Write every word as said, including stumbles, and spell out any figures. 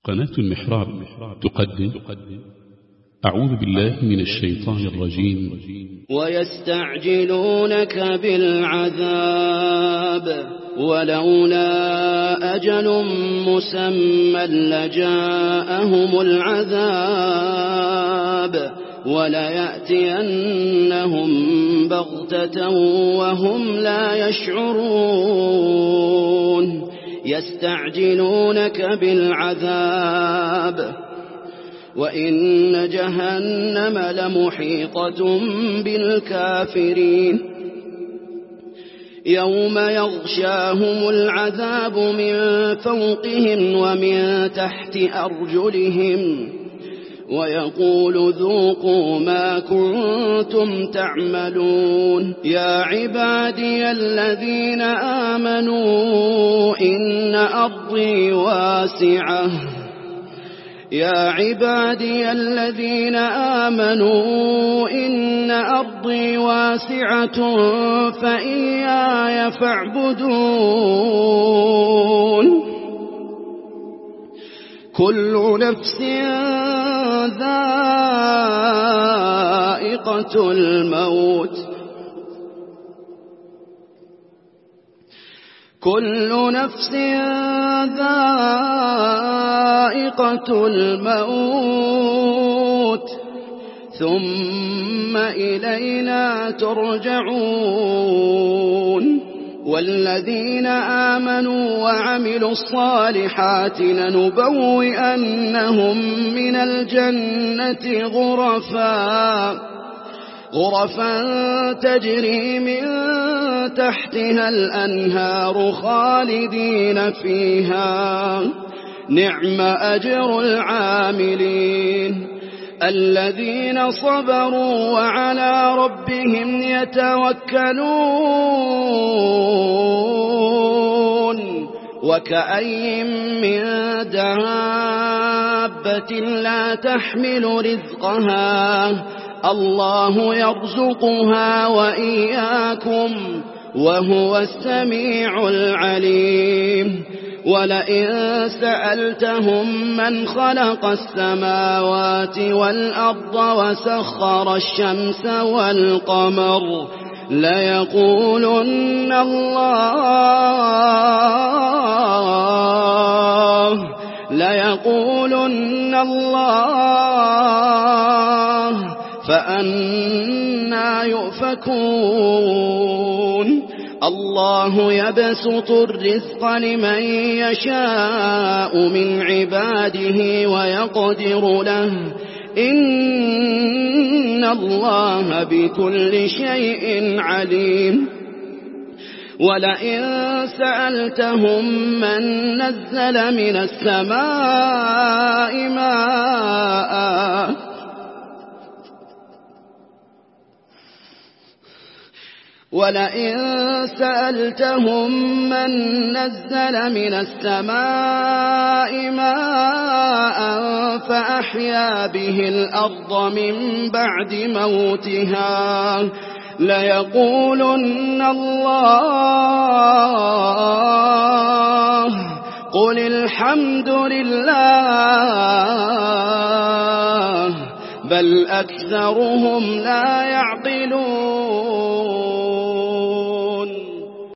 قناة المحراب تقدم أعوذ بالله من الشيطان الرجيم. ويستعجلونك بالعذاب ولولا أجل مسمى لجاءهم العذاب وليأتينهم بغتة وهم لا يشعرون. يستعجلونك بالعذاب وإن جهنم لمحيطة بالكافرين. يوم يغشاهم العذاب من فوقهم ومن تحت أرجلهم ويقول ذوقوا ما كنتم تعملون. يا عبادي الذين آمنوا إن أرضي واسعة يا عبادي الذين آمنوا إن أرضي واسعة فإياي فاعبدون. كل نفس ذائقة الموت كل نفس ذائقة الموت ثم إلينا ترجعون. والذين آمنوا وعملوا الصالحات لنبوئنهم من الجنة غرفا غرفا تجري من تحتها الأنهار خالدين فيها نعم أجر العاملين. الذين صبروا وعلى ربهم يتوكلون. وكأي من دابة لا تحمل رزقها الله يرزقها وإياكم وهو السميع العليم. ولئن سألتهم من خلق السماوات والأرض وسخر الشمس والقمر ليقولن الله ليقولن الله فأنى يؤفكون. الله يبسط الرزق لمن يشاء من عباده ويقدر له إن الله بكل شيء عليم. ولئن سألتهم من نزل من السماء ماء ولئن سألتهم من نزل من السماء ماء فأحيا به الأرض من بعد موتها ليقولن الله قل الحمد لله بل أكثرهم لا يعقلون.